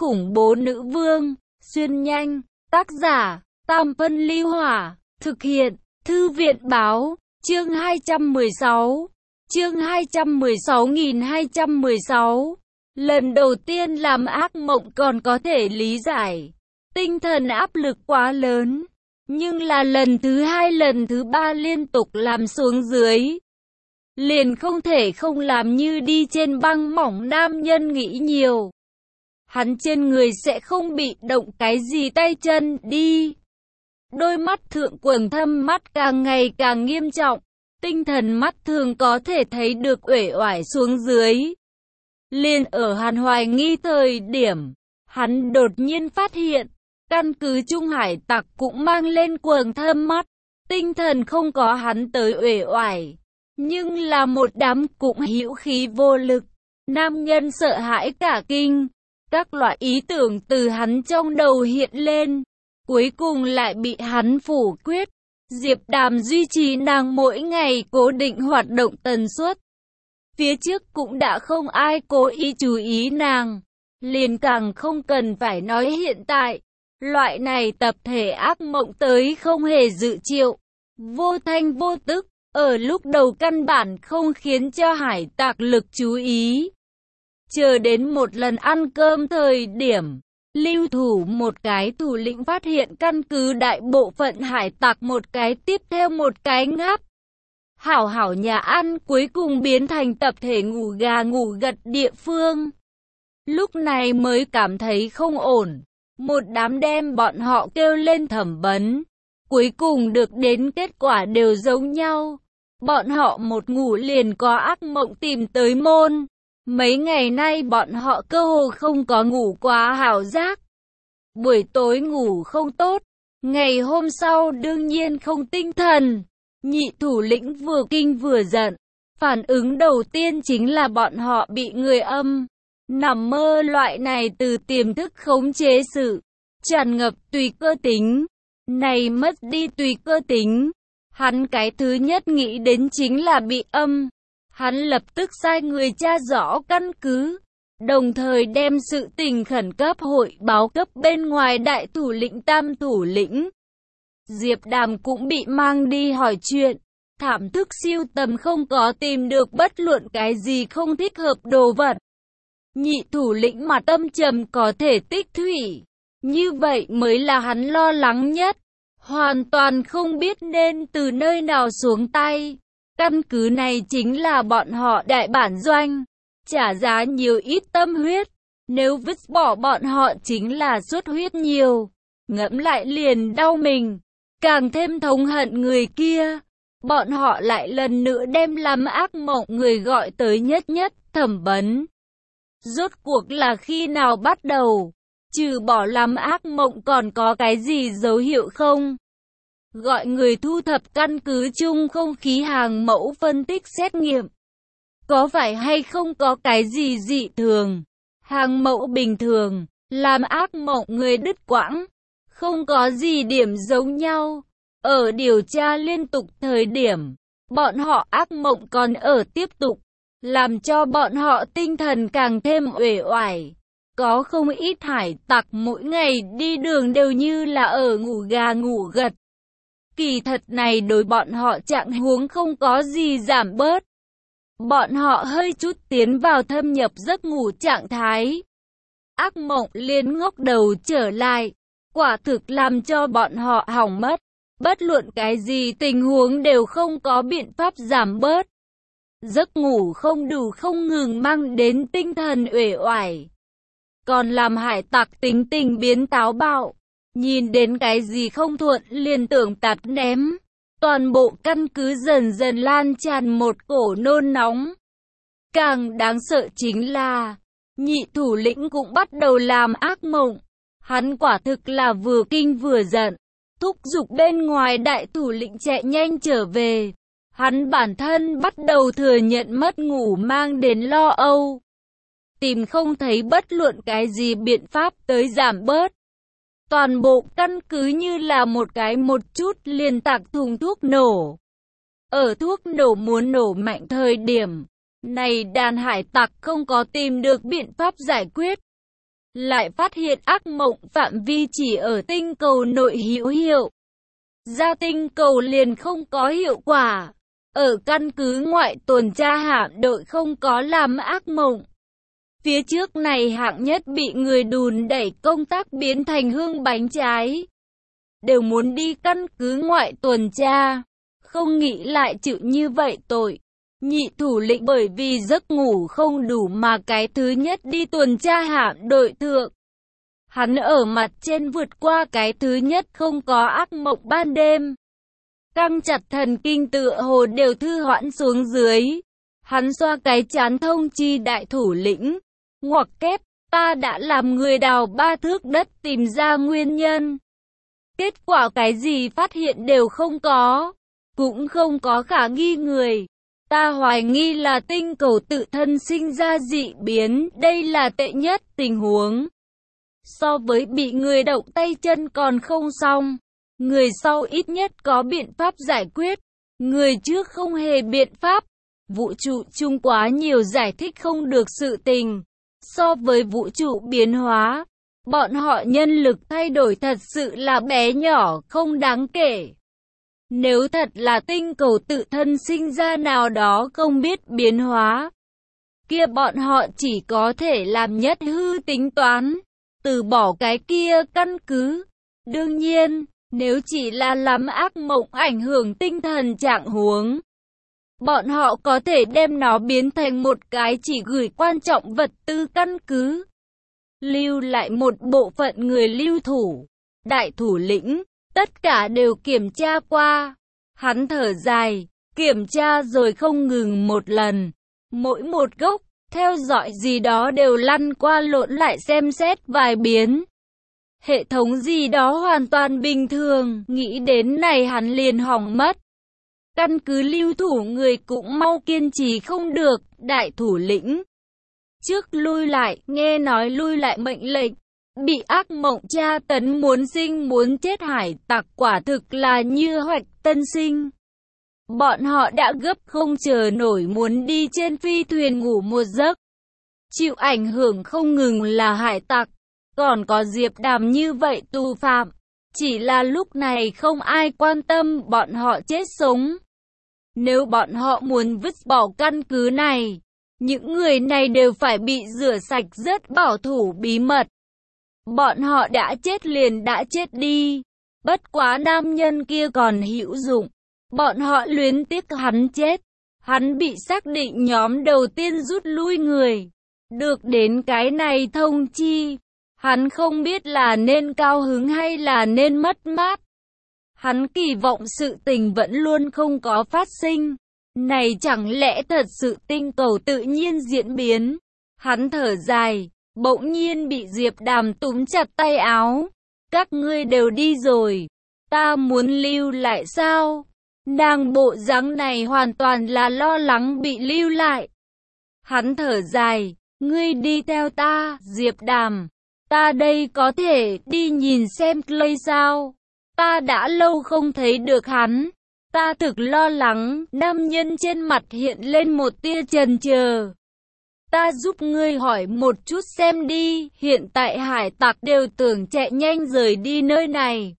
khủng bố nữ vương, xuyên nhanh, tác giả, Tam Phân Ly Hỏa, thực hiện, Thư viện Báo, chương 216, chương 216.216. Lần đầu tiên làm ác mộng còn có thể lý giải, tinh thần áp lực quá lớn, nhưng là lần thứ hai lần thứ ba liên tục làm xuống dưới, liền không thể không làm như đi trên băng mỏng. Nam nhân nghĩ nhiều, hắn trên người sẽ không bị động cái gì tay chân đi. Đôi mắt thượng quầng thâm mắt càng ngày càng nghiêm trọng, tinh thần mắt thường có thể thấy được uể oải xuống dưới. Liền ở hắn hoài nghi thời điểm, hắn đột nhiên phát hiện, căn cứ Trung Hải tặc cũng mang lên quầng thâm mắt, tinh thần không có hắn tới uể oải, nhưng là một đám cũng hữu khí vô lực. Nam nhân sợ hãi cả kinh, các loại ý tưởng từ hắn trong đầu hiện lên, cuối cùng lại bị hắn phủ quyết. Diệp Đàm duy trì nàng mỗi ngày cố định hoạt động tần suất. Phía trước cũng đã không ai cố ý chú ý nàng, liền càng không cần phải nói hiện tại. Loại này tập thể ác mộng tới không hề dự triệu, vô thanh vô tức, ở lúc đầu căn bản không khiến cho hải tặc lực chú ý. Chờ đến một lần ăn cơm thời điểm, lưu thủ một cái thủ lĩnh phát hiện căn cứ đại bộ phận hải tặc một cái tiếp theo một cái ngáp. Hảo hảo nhà ăn cuối cùng biến thành tập thể ngủ gà ngủ gật địa phương. Lúc này mới cảm thấy không ổn. Một đám đem bọn họ kêu lên thẩm vấn. Cuối cùng được đến kết quả đều giống nhau. Bọn họ một ngủ liền có ác mộng tìm tới môn. Mấy ngày nay bọn họ cơ hồ không có ngủ quá hảo giác. Buổi tối ngủ không tốt, ngày hôm sau đương nhiên không tinh thần. Nhị thủ lĩnh vừa kinh vừa giận. Phản ứng đầu tiên chính là bọn họ bị người âm nằm mơ loại này từ tiềm thức khống chế sự tràn ngập tùy cơ tính. Này mất đi tùy cơ tính, hắn cái thứ nhất nghĩ đến chính là bị âm. Hắn lập tức sai người tra rõ căn cứ, đồng thời đem sự tình khẩn cấp hội báo cấp bên ngoài đại thủ lĩnh tam thủ lĩnh. Diệp Đàm cũng bị mang đi hỏi chuyện, thảm thức siêu tầm không có tìm được bất luận cái gì không thích hợp đồ vật. Nhị thủ lĩnh mặt âm trầm có thể tích thủy, như vậy mới là hắn lo lắng nhất, hoàn toàn không biết nên từ nơi nào xuống tay. Căn cứ này chính là bọn họ đại bản doanh, trả giá nhiều ít tâm huyết, nếu vứt bỏ bọn họ chính là xuất huyết nhiều, ngẫm lại liền đau mình, càng thêm thống hận người kia. Bọn họ lại lần nữa đem làm ác mộng người gọi tới nhất nhất thẩm vấn. Rốt cuộc là khi nào bắt đầu? Trừ bỏ làm ác mộng còn có cái gì dấu hiệu không? Gọi người thu thập căn cứ chung không khí hàng mẫu phân tích xét nghiệm. Có phải hay không có cái gì dị thường? Hàng mẫu bình thường, làm ác mộng người đứt quãng, không có gì điểm giống nhau. Ở điều tra liên tục thời điểm, bọn họ ác mộng còn ở tiếp tục, làm cho bọn họ tinh thần càng thêm uể oải. Có không ít hải tặc mỗi ngày đi đường đều như là ở ngủ gà ngủ gật. Kỳ thật này đối bọn họ trạng huống không có gì giảm bớt. Bọn họ hơi chút tiến vào thâm nhập giấc ngủ trạng thái. Ác mộng liền ngóc đầu trở lại, quả thực làm cho bọn họ hỏng mất. Bất luận cái gì tình huống đều không có biện pháp giảm bớt. Giấc ngủ không đủ không ngừng mang đến tinh thần uể oải. Còn làm hải tặc tính tình biến táo bạo. Nhìn đến cái gì không thuận liền tưởng tạt ném. Toàn bộ căn cứ dần dần lan tràn một cổ nôn nóng. Càng đáng sợ chính là, nhị thủ lĩnh cũng bắt đầu làm ác mộng. Hắn quả thực là vừa kinh vừa giận. Thúc giục bên ngoài đại thủ lĩnh chạy nhanh trở về. Hắn bản thân bắt đầu thừa nhận mất ngủ mang đến lo âu. Tìm không thấy bất luận cái gì biện pháp tới giảm bớt. Toàn bộ căn cứ như là một cái một chút liền tạc thùng thuốc nổ. Ở thuốc nổ muốn nổ mạnh thời điểm, này đàn hải tặc không có tìm được biện pháp giải quyết. lại phát hiện ác mộng phạm vi chỉ ở tinh cầu nội hữu hiệu. Ra tinh cầu liền không có hiệu quả. Ở căn cứ ngoại tuần tra hạm đội không có làm ác mộng. Phía trước này hạng nhất bị người đùn đẩy công tác biến thành hương bánh trái. Đều muốn đi căn cứ ngoại tuần tra. Không nghĩ lại chịu như vậy tội. Nhị thủ lĩnh bởi vì giấc ngủ không đủ mà cái thứ nhất đi tuần tra hạm đội thượng. Hắn ở mặt trên vượt qua cái thứ nhất không có ác mộng ban đêm. Căng chặt thần kinh tựa hồ đều thư hoãn xuống dưới. Hắn xoa cái trán thông chi đại thủ lĩnh. Ngoặc kép, ta đã làm người đào 3 thước đất tìm ra nguyên nhân. Kết quả cái gì phát hiện đều không có. Cũng không có khả nghi người. Ta hoài nghi là tinh cầu tự thân sinh ra dị biến. Đây là tệ nhất tình huống. So với bị người động tay chân còn không xong. Người sau ít nhất có biện pháp giải quyết. Người trước không hề biện pháp. Vũ trụ chung quá nhiều giải thích không được sự tình. So với vũ trụ biến hóa, bọn họ nhân lực thay đổi thật sự là bé nhỏ, không đáng kể. Nếu thật là tinh cầu tự thân sinh ra nào đó không biết biến hóa, kia bọn họ chỉ có thể làm nhất hư tính toán, từ bỏ cái kia căn cứ. Đương nhiên, nếu chỉ là làm ác mộng ảnh hưởng tinh thần trạng huống, bọn họ có thể đem nó biến thành một cái chỉ gửi quan trọng vật tư căn cứ. Lưu lại một bộ phận người lưu thủ. Đại thủ lĩnh, tất cả đều kiểm tra qua. Hắn thở dài, kiểm tra rồi không ngừng một lần. Mỗi một gốc, theo dõi gì đó đều lăn qua lộn lại xem xét vài biến. Hệ thống gì đó hoàn toàn bình thường, nghĩ đến này hắn liền hỏng mất. Căn cứ lưu thủ người cũng mau kiên trì không được, đại thủ lĩnh. Trước lui lại, nghe nói lui lại mệnh lệnh. Bị ác mộng tra tấn muốn sinh muốn chết hải tặc quả thực là như hoạch tân sinh. Bọn họ đã gấp không chờ nổi muốn đi trên phi thuyền ngủ một giấc. Chịu ảnh hưởng không ngừng là hải tặc, còn có Diệp Đàm như vậy tù phạm. Chỉ là lúc này không ai quan tâm bọn họ chết sống. Nếu bọn họ muốn vứt bỏ căn cứ này, những người này đều phải bị rửa sạch rất bảo thủ bí mật. Bọn họ đã chết liền đã chết đi. Bất quá nam nhân kia còn hữu dụng. Bọn họ luyến tiếc hắn chết. Hắn bị xác định nhóm đầu tiên rút lui người. Được đến cái này thông chi. Hắn không biết là nên cao hứng hay là nên mất mát. Hắn kỳ vọng sự tình vẫn luôn không có phát sinh. Này chẳng lẽ thật sự tinh cầu tự nhiên diễn biến. Hắn thở dài, bỗng nhiên bị Diệp Đàm túm chặt tay áo. Các ngươi đều đi rồi, ta muốn lưu lại sao? Nàng bộ dáng này hoàn toàn là lo lắng bị lưu lại. Hắn thở dài, ngươi đi theo ta, Diệp Đàm. Ta đây có thể đi nhìn xem Clay sao? Ta đã lâu không thấy được hắn. Ta thực lo lắng, nam nhân trên mặt hiện lên một tia chần chờ. Ta giúp ngươi hỏi một chút xem đi, hiện tại hải tặc đều tưởng chạy nhanh rời đi nơi này.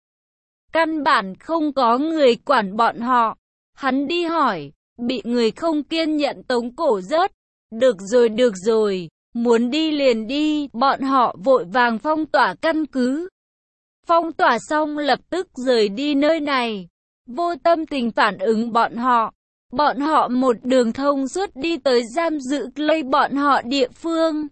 Căn bản không có người quản bọn họ. Hắn đi hỏi, bị người không kiên nhẫn tống cổ rớt. Được rồi, muốn đi liền đi, bọn họ vội vàng phong tỏa căn cứ. Phong tỏa xong lập tức rời đi nơi này. Vô tâm tình phản ứng bọn họ. Bọn họ một đường thông suốt đi tới giam giữ Clay bọn họ địa phương.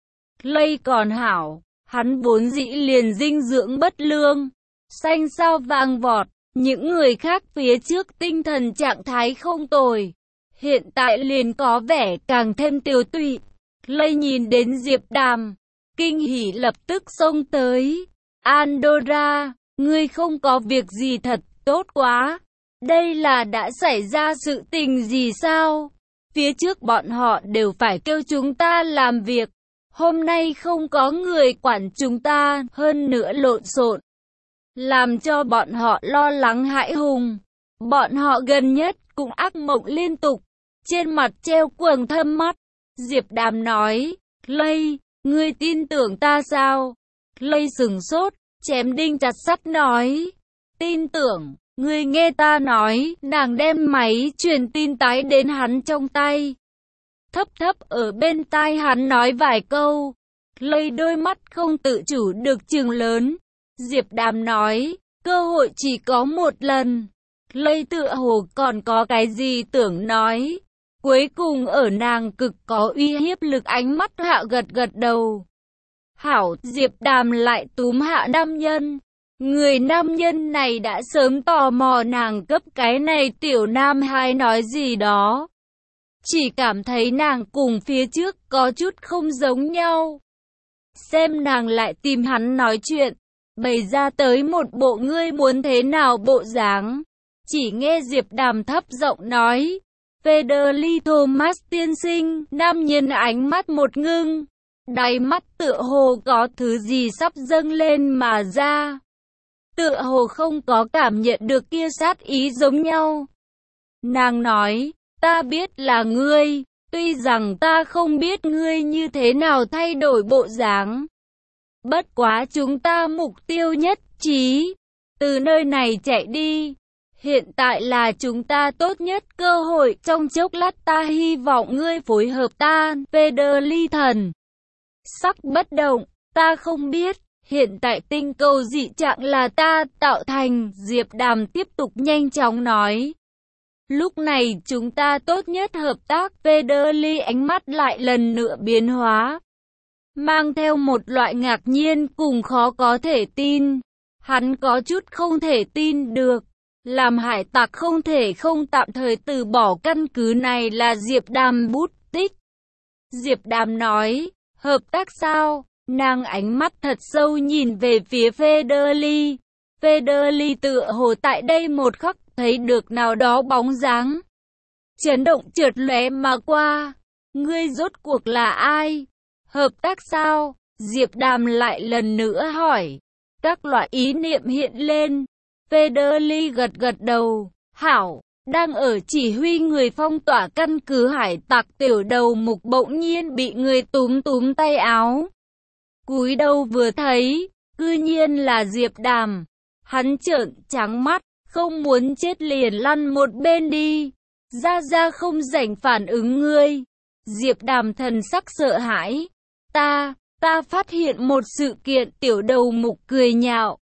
Clay còn hảo, hắn vốn dĩ liền dinh dưỡng bất lương, xanh sao vàng vọt, những người khác phía trước tinh thần trạng thái không tồi. Hiện tại liền có vẻ càng thêm tiều tụy. Clay nhìn đến Diệp Đàm, kinh hỉ lập tức xông tới. Andorra, ngươi không có việc gì thật tốt quá. Đây là đã xảy ra sự tình gì sao? Phía trước bọn họ đều phải kêu chúng ta làm việc. Hôm nay không có người quản chúng ta, hơn nữa lộn xộn, làm cho bọn họ lo lắng hãi hùng. Bọn họ gần nhất cũng ác mộng liên tục, trên mặt treo quầng thâm mắt. Diệp Đàm nói, Clay, Ngươi tin tưởng ta sao? Lây sửng sốt, chém đinh chặt sắt nói. Tin tưởng, ngươi nghe ta nói, nàng đem máy truyền tin tái đến hắn trong tay. Thấp thấp ở bên tai hắn nói vài câu. Lây đôi mắt không tự chủ được trừng lớn. Diệp Đàm nói, cơ hội chỉ có một lần. Lây tựa hồ còn có cái gì tưởng nói. Cuối cùng ở nàng cực có uy hiếp lực ánh mắt hạ gật gật đầu. Hảo, Diệp Đàm lại túm hạ nam nhân. Người nam nhân này đã sớm tò mò nàng cấp cái này tiểu nam hai nói gì đó. Chỉ cảm thấy nàng cùng phía trước có chút không giống nhau. Xem nàng lại tìm hắn nói chuyện, bày ra tới một bộ ngươi muốn thế nào bộ dáng. Chỉ nghe Diệp Đàm thấp giọng nói, Federly Thomas tiên sinh, nam nhân ánh mắt một ngưng. Đáy mắt tựa hồ có thứ gì sắp dâng lên mà ra. Tựa hồ không có cảm nhận được kia sát ý giống nhau. Nàng nói, ta biết là ngươi, tuy rằng ta không biết ngươi như thế nào thay đổi bộ dáng. Bất quá chúng ta mục tiêu nhất trí, từ nơi này chạy đi. Hiện tại là chúng ta tốt nhất cơ hội, trong chốc lát ta hy vọng ngươi phối hợp ta, Federly thần. Sắc bất động, ta không biết, hiện tại tinh cầu dị trạng là ta tạo thành, Diệp Đàm tiếp tục nhanh chóng nói. Lúc này chúng ta tốt nhất hợp tác, Federly ánh mắt lại lần nữa biến hóa. Mang theo một loại ngạc nhiên cùng khó có thể tin. Hắn có chút không thể tin được. Làm hải tặc không thể không tạm thời từ bỏ căn cứ này là Diệp Đàm bút tích. Diệp Đàm nói, hợp tác sao? Nàng ánh mắt thật sâu nhìn về phía Federly. Federly tựa hồ tại đây một khắc thấy được nào đó bóng dáng. Chấn động chợt lóe mà qua. Ngươi rốt cuộc là ai? Hợp tác sao? Diệp Đàm lại lần nữa hỏi. Các loại ý niệm hiện lên. Federly gật gật đầu. Hảo, đang ở chỉ huy người phong tỏa căn cứ hải tặc, tiểu đầu mục bỗng nhiên bị người túm tay áo. Cúi đầu vừa thấy, cư nhiên là Diệp Đàm. Hắn trợn trắng mắt, không muốn chết liền lăn một bên đi. Ra không rảnh phản ứng ngươi. Diệp Đàm thần sắc sợ hãi. Ta phát hiện một sự kiện, tiểu đầu mục cười nhạo.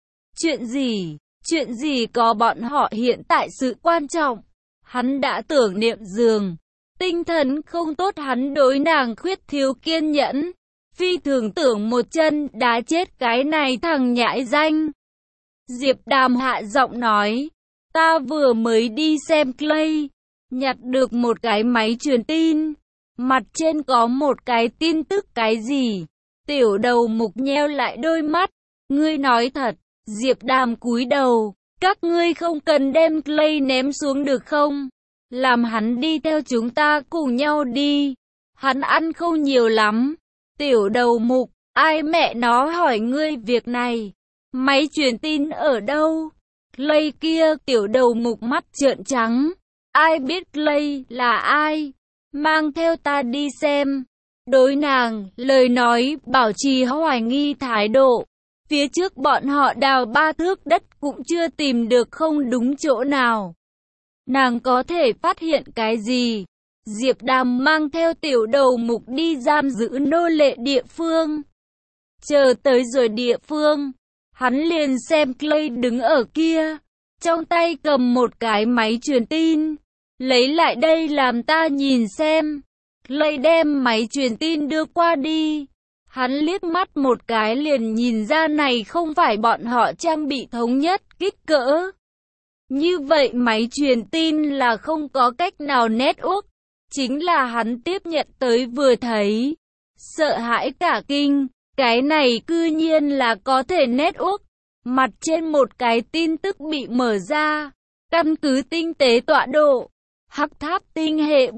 Chuyện gì có bọn họ hiện tại sự quan trọng. Hắn đã tưởng niệm giường. Tinh thần không tốt, hắn đối nàng khuyết thiếu kiên nhẫn. Phi thường tưởng một chân đá chết cái này thằng nhãi danh. Diệp Đàm hạ giọng nói. Ta vừa mới đi xem Clay. Nhặt được một cái máy truyền tin. Mặt trên có một cái tin tức cái gì? Tiểu đầu mục nheo lại đôi mắt. Ngươi nói thật. Diệp Đàm cúi đầu. Các ngươi không cần đem Clay ném xuống được không? Làm hắn đi theo chúng ta cùng nhau đi. Hắn ăn không nhiều lắm. Tiểu đầu mục, ai mẹ nó hỏi ngươi việc này? Máy truyền tin ở đâu? Clay kia, tiểu đầu mục mắt trợn trắng. Ai biết Clay là ai? Mang theo ta đi xem. Đối nàng, lời nói, bảo trì hoài nghi thái độ. Phía trước bọn họ đào 3 thước đất cũng chưa tìm được không đúng chỗ nào. Nàng có thể phát hiện cái gì? Diệp Đàm mang theo tiểu đầu mục đi giam giữ nô lệ địa phương. Chờ tới rồi địa phương, hắn liền xem Clay đứng ở kia, trong tay cầm một cái máy truyền tin. Lấy lại đây làm ta nhìn xem. Clay đem máy truyền tin đưa qua đi. Hắn liếc mắt một cái liền nhìn ra này không phải bọn họ trang bị thống nhất kích cỡ. Như vậy máy truyền tin là không có cách nào network. Chính là hắn tiếp nhận tới vừa thấy. Sợ hãi cả kinh, cái này cư nhiên là có thể network. Mặt trên một cái tin tức bị mở ra. Căn cứ tinh tế tọa độ. Hắc tháp tinh hệ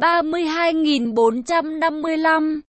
32.455.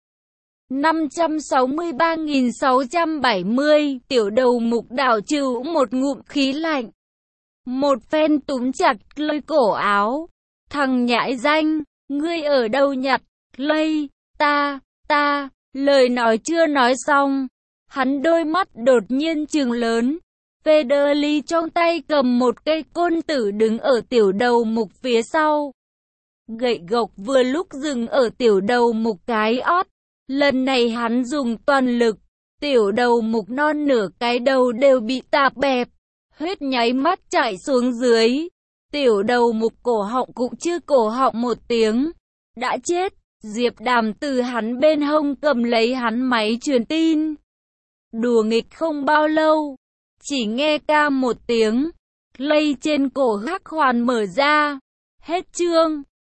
563.670, tiểu đầu mục đảo trừ một ngụm khí lạnh. Một phen túm chặt Clay cổ áo. Thằng nhãi danh, ngươi ở đâu nhặt? Clay, ta Lời nói chưa nói xong, hắn đôi mắt đột nhiên trừng lớn. Federly trong tay cầm một cây côn tử đứng ở tiểu đầu mục phía sau. Gậy gộc vừa lúc dừng ở tiểu đầu mục cái ót. Lần này hắn dùng toàn lực. Tiểu đầu mục non nửa cái đầu đều bị tạp bẹp. Huyết nháy mắt chảy xuống dưới. Tiểu đầu mục cổ họng cũng chưa cổ họng một tiếng. Đã chết. Diệp Đàm từ hắn bên hông cầm lấy hắn máy truyền tin. Đùa nghịch không bao lâu. Chỉ nghe ca một tiếng. Lây trên cổ Hắc Hoàn mở ra. Hết chương.